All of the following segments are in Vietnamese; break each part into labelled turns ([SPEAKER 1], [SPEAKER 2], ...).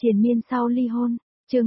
[SPEAKER 1] Triền miên sau ly hôn, chương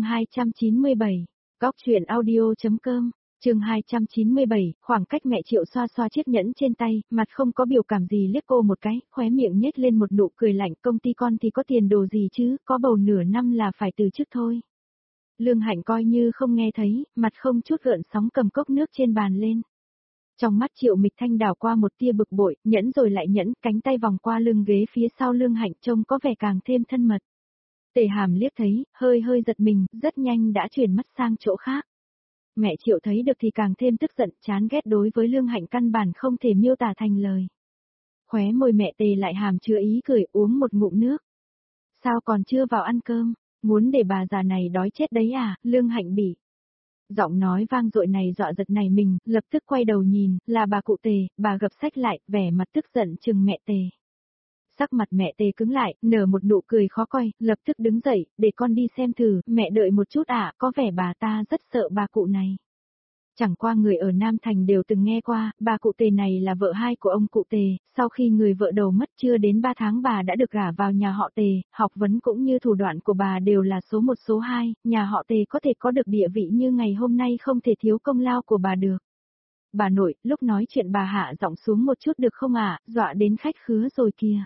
[SPEAKER 1] 297, góc truyện audio.com, chương 297, khoảng cách mẹ Triệu xoa xoa chiếc nhẫn trên tay, mặt không có biểu cảm gì liếc cô một cái, khóe miệng nhếch lên một nụ cười lạnh, công ty con thì có tiền đồ gì chứ, có bầu nửa năm là phải từ chức thôi. Lương Hạnh coi như không nghe thấy, mặt không chút gợn sóng cầm cốc nước trên bàn lên. Trong mắt Triệu Mịch Thanh đảo qua một tia bực bội, nhẫn rồi lại nhẫn, cánh tay vòng qua lưng ghế phía sau Lương Hạnh trông có vẻ càng thêm thân mật. Tề Hàm liếc thấy, hơi giật mình, rất nhanh đã chuyển mắt sang chỗ khác. Mẹ Triệu thấy được thì càng thêm tức giận, chán ghét đối với Lương Hạnh căn bản không thể miêu tả thành lời. Khóe môi mẹ Tề lại hàm chứa ý cười, uống một ngụm nước. Sao còn chưa vào ăn cơm, muốn để bà già này đói chết đấy à, Lương Hạnh bỉ. Giọng nói vang dội này dọa giật này mình, lập tức quay đầu nhìn, là bà cụ Tề, bà gập sách lại, vẻ mặt tức giận chừng mẹ Tề. Sắc mặt mẹ Tề cứng lại, nở một nụ cười khó coi, lập tức đứng dậy, để con đi xem thử, mẹ đợi một chút ạ, có vẻ bà ta rất sợ bà cụ này. Chẳng qua người ở Nam Thành đều từng nghe qua, bà cụ Tề này là vợ hai của ông cụ Tề, sau khi người vợ đầu mất chưa đến 3 tháng bà đã được gả vào nhà họ Tề, học vấn cũng như thủ đoạn của bà đều là số 1 số 2, nhà họ Tề có thể có được địa vị như ngày hôm nay không thể thiếu công lao của bà được. Bà nội, lúc nói chuyện bà hạ giọng xuống một chút được không ạ, dọa đến khách khứa rồi kìa.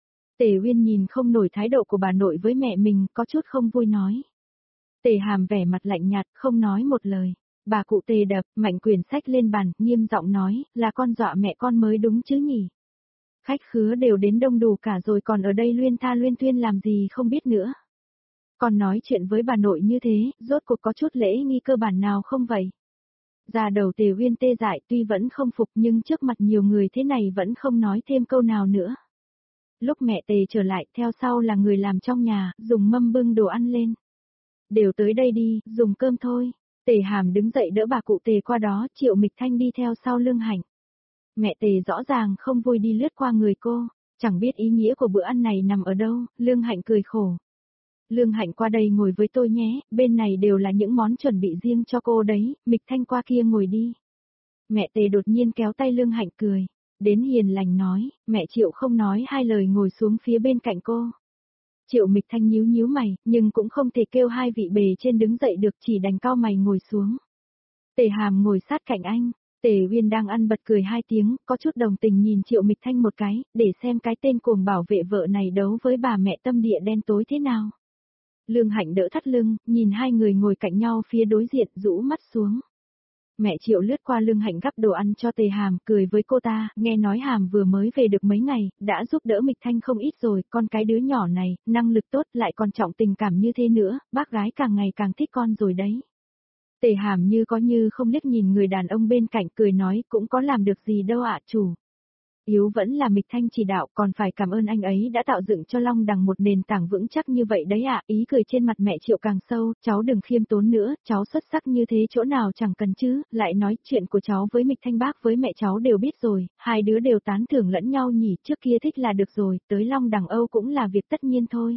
[SPEAKER 1] Tề Uyên nhìn không nổi thái độ của bà nội với mẹ mình, có chút không vui nói. Tề Hàm vẻ mặt lạnh nhạt, không nói một lời. Bà cụ Tề đập mạnh quyển sách lên bàn, nghiêm giọng nói, là con dọa mẹ con mới đúng chứ nhỉ. Khách khứa đều đến đông đủ cả rồi, còn ở đây luyên tha luyên thuyên làm gì không biết nữa. Còn nói chuyện với bà nội như thế, rốt cuộc có chút lễ nghi cơ bản nào không vậy? Da đầu Tề Uyên tê dại, tuy vẫn không phục nhưng trước mặt nhiều người thế này vẫn không nói thêm câu nào nữa. Lúc mẹ Tề trở lại, theo sau là người làm trong nhà, dùng mâm bưng đồ ăn lên. Đều tới đây đi, dùng cơm thôi. Tề Hàm đứng dậy đỡ bà cụ Tề qua đó, Triệu Mịch Thanh đi theo sau Lương Hạnh. Mẹ Tề rõ ràng không vui đi lướt qua người cô, chẳng biết ý nghĩa của bữa ăn này nằm ở đâu, Lương Hạnh cười khổ. Lương Hạnh qua đây ngồi với tôi nhé, bên này đều là những món chuẩn bị riêng cho cô đấy, Mịch Thanh qua kia ngồi đi. Mẹ Tề đột nhiên kéo tay Lương Hạnh cười, đến hiền lành nói, mẹ Triệu không nói hai lời ngồi xuống phía bên cạnh cô. Triệu Mịch Thanh nhíu nhíu mày, nhưng cũng không thể kêu hai vị bề trên đứng dậy được, chỉ đành cau mày ngồi xuống. Tề Hàm ngồi sát cạnh anh, Tề Uyên đang ăn bật cười hai tiếng, có chút đồng tình nhìn Triệu Mịch Thanh một cái, để xem cái tên cuồng bảo vệ vợ này đấu với bà mẹ tâm địa đen tối thế nào. Lương Hạnh đỡ thắt lưng, nhìn hai người ngồi cạnh nhau phía đối diện, rũ mắt xuống. Mẹ Triệu lướt qua Lương Hạnh gắp đồ ăn cho Tề Hàm, cười với cô ta, nghe nói Hàm vừa mới về được mấy ngày, đã giúp đỡ Mịch Thanh không ít rồi, con cái đứa nhỏ này, năng lực tốt lại còn trọng tình cảm như thế nữa, bác gái càng ngày càng thích con rồi đấy. Tề Hàm như có như không liếc nhìn người đàn ông bên cạnh, cười nói, cũng có làm được gì đâu ạ chủ. Yếu vẫn là Mịch Thanh chỉ đạo, còn phải cảm ơn anh ấy đã tạo dựng cho Long Đằng một nền tảng vững chắc như vậy đấy ạ. Ý cười trên mặt mẹ Triệu càng sâu, cháu đừng khiêm tốn nữa, cháu xuất sắc như thế chỗ nào chẳng cần chứ, lại nói chuyện của cháu với Mịch Thanh bác với mẹ cháu đều biết rồi, hai đứa đều tán thưởng lẫn nhau nhỉ, trước kia thích là được rồi, tới Long Đằng Âu cũng là việc tất nhiên thôi.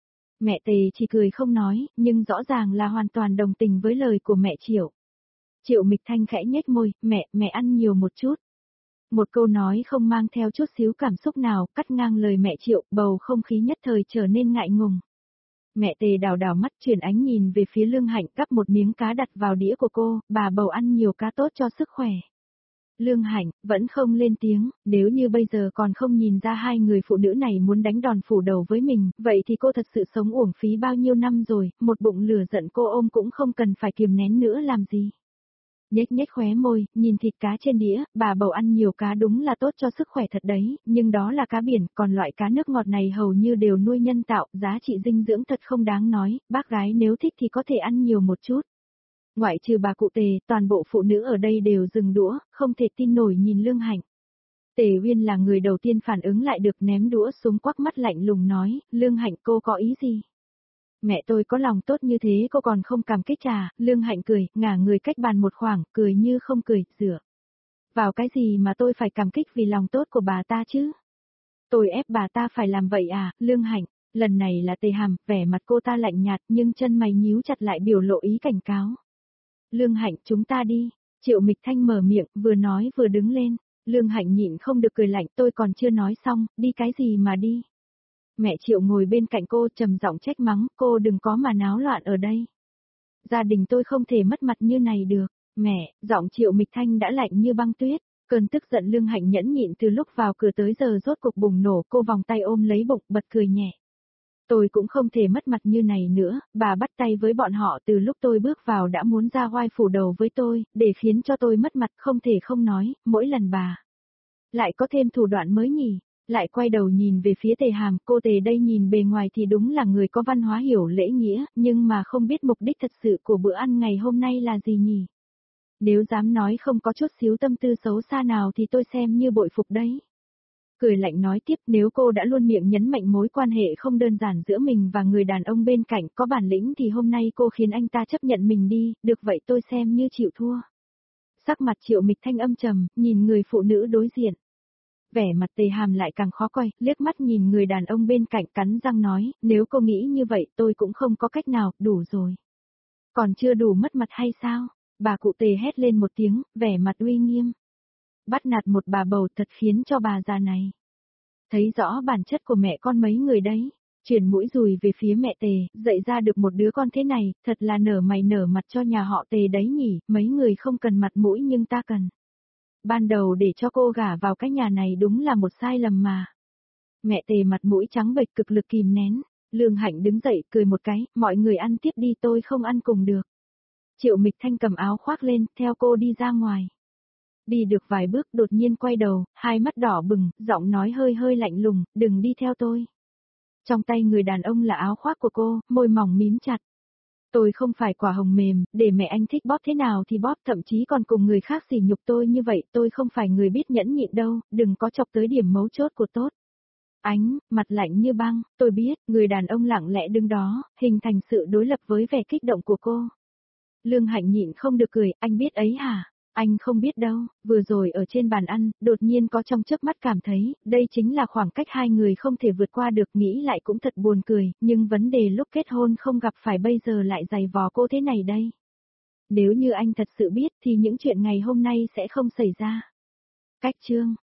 [SPEAKER 1] Mẹ Tề chỉ cười không nói, nhưng rõ ràng là hoàn toàn đồng tình với lời của mẹ Triệu. Triệu Mịch Thanh khẽ nhếch môi, mẹ ăn nhiều một chút. Một câu nói không mang theo chút xíu cảm xúc nào, cắt ngang lời mẹ Triệu, bầu không khí nhất thời trở nên ngại ngùng. Mẹ Tề đảo đảo mắt chuyển ánh nhìn về phía Lương Hạnh, cắp một miếng cá đặt vào đĩa của cô, bà bầu ăn nhiều cá tốt cho sức khỏe. Lương Hạnh, vẫn không lên tiếng, nếu như bây giờ còn không nhìn ra hai người phụ nữ này muốn đánh đòn phủ đầu với mình, vậy thì cô thật sự sống uổng phí bao nhiêu năm rồi, một bụng lửa giận cô ôm cũng không cần phải kiềm nén nữa làm gì. Nhếch nhếch khóe môi, nhìn thịt cá trên đĩa, bà bầu ăn nhiều cá đúng là tốt cho sức khỏe thật đấy, nhưng đó là cá biển, còn loại cá nước ngọt này hầu như đều nuôi nhân tạo, giá trị dinh dưỡng thật không đáng nói, bác gái nếu thích thì có thể ăn nhiều một chút. Ngoại trừ bà cụ Tề, toàn bộ phụ nữ ở đây đều dừng đũa, không thể tin nổi nhìn Lương Hạnh. Tề Uyên là người đầu tiên phản ứng lại được, ném đũa xuống, quắc mắt lạnh lùng nói, Lương Hạnh cô có ý gì? Mẹ tôi có lòng tốt như thế cô còn không cảm kích à? Lương Hạnh cười, ngả người cách bàn một khoảng, cười như không cười, dựa. Vào cái gì mà tôi phải cảm kích vì lòng tốt của bà ta chứ? Tôi ép bà ta phải làm vậy à? Lương Hạnh, lần này là Tề Hàm, vẻ mặt cô ta lạnh nhạt nhưng chân mày nhíu chặt lại biểu lộ ý cảnh cáo. Lương Hạnh, chúng ta đi. Triệu Mịch Thanh mở miệng, vừa nói vừa đứng lên. Lương Hạnh nhịn không được cười lạnh, tôi còn chưa nói xong, đi cái gì mà đi? Mẹ Triệu ngồi bên cạnh cô trầm giọng trách mắng, cô đừng có mà náo loạn ở đây. Gia đình tôi không thể mất mặt như này được. Mẹ, giọng Triệu Mịch Thanh đã lạnh như băng tuyết. Cơn tức giận Lương Hạnh nhẫn nhịn từ lúc vào cửa tới giờ rốt cục bùng nổ, cô vòng tay ôm lấy bụng bật cười nhẹ. Tôi cũng không thể mất mặt như này nữa, bà bắt tay với bọn họ từ lúc tôi bước vào đã muốn ra oai phủ đầu với tôi, để khiến cho tôi mất mặt không thể không nói, mỗi lần bà lại có thêm thủ đoạn mới nhỉ. Lại quay đầu nhìn về phía Tề Hàm, cô Tề đây nhìn bề ngoài thì đúng là người có văn hóa hiểu lễ nghĩa, nhưng mà không biết mục đích thật sự của bữa ăn ngày hôm nay là gì nhỉ. Nếu dám nói không có chút xíu tâm tư xấu xa nào thì tôi xem như bội phục đấy. Cười lạnh nói tiếp, nếu cô đã luôn miệng nhấn mạnh mối quan hệ không đơn giản giữa mình và người đàn ông bên cạnh có bản lĩnh thì hôm nay cô khiến anh ta chấp nhận mình đi, được vậy tôi xem như chịu thua. Sắc mặt Triệu Mịch Thanh âm trầm, nhìn người phụ nữ đối diện. Vẻ mặt Tề Hàm lại càng khó coi, liếc mắt nhìn người đàn ông bên cạnh cắn răng nói, nếu cô nghĩ như vậy tôi cũng không có cách nào, đủ rồi. Còn chưa đủ mất mặt hay sao? Bà cụ Tề hét lên một tiếng, vẻ mặt uy nghiêm. Bắt nạt một bà bầu thật khiến cho bà già này thấy rõ bản chất của mẹ con mấy người đấy. Chuyển mũi dùi về phía mẹ Tề, dạy ra được một đứa con thế này, thật là nở mày nở mặt cho nhà họ Tề đấy nhỉ, mấy người không cần mặt mũi nhưng ta cần. Ban đầu để cho cô gả vào cái nhà này đúng là một sai lầm mà. Mẹ Tề mặt mũi trắng bệch cực lực kìm nén, Lương Hạnh đứng dậy cười một cái, mọi người ăn tiếp đi tôi không ăn cùng được. Triệu Mịch Thanh cầm áo khoác lên, theo cô đi ra ngoài. Đi được vài bước đột nhiên quay đầu, hai mắt đỏ bừng, giọng nói hơi hơi lạnh lùng, đừng đi theo tôi. Trong tay người đàn ông là áo khoác của cô, môi mỏng mím chặt. Tôi không phải quả hồng mềm, để mẹ anh thích bóp thế nào thì bóp, thậm chí còn cùng người khác sỉ nhục tôi như vậy, tôi không phải người biết nhẫn nhịn đâu, đừng có chọc tới điểm mấu chốt của tốt. Mặt lạnh như băng, tôi biết, người đàn ông lặng lẽ đứng đó, hình thành sự đối lập với vẻ kích động của cô. Lương Hạnh nhịn không được cười, anh biết ấy hả? Anh không biết đâu, vừa rồi ở trên bàn ăn, đột nhiên có trong chớp mắt cảm thấy, đây chính là khoảng cách hai người không thể vượt qua được, nghĩ lại cũng thật buồn cười, nhưng vấn đề lúc kết hôn không gặp phải bây giờ lại giày vò cô thế này đây. Nếu như anh thật sự biết thì những chuyện ngày hôm nay sẽ không xảy ra. Cách chương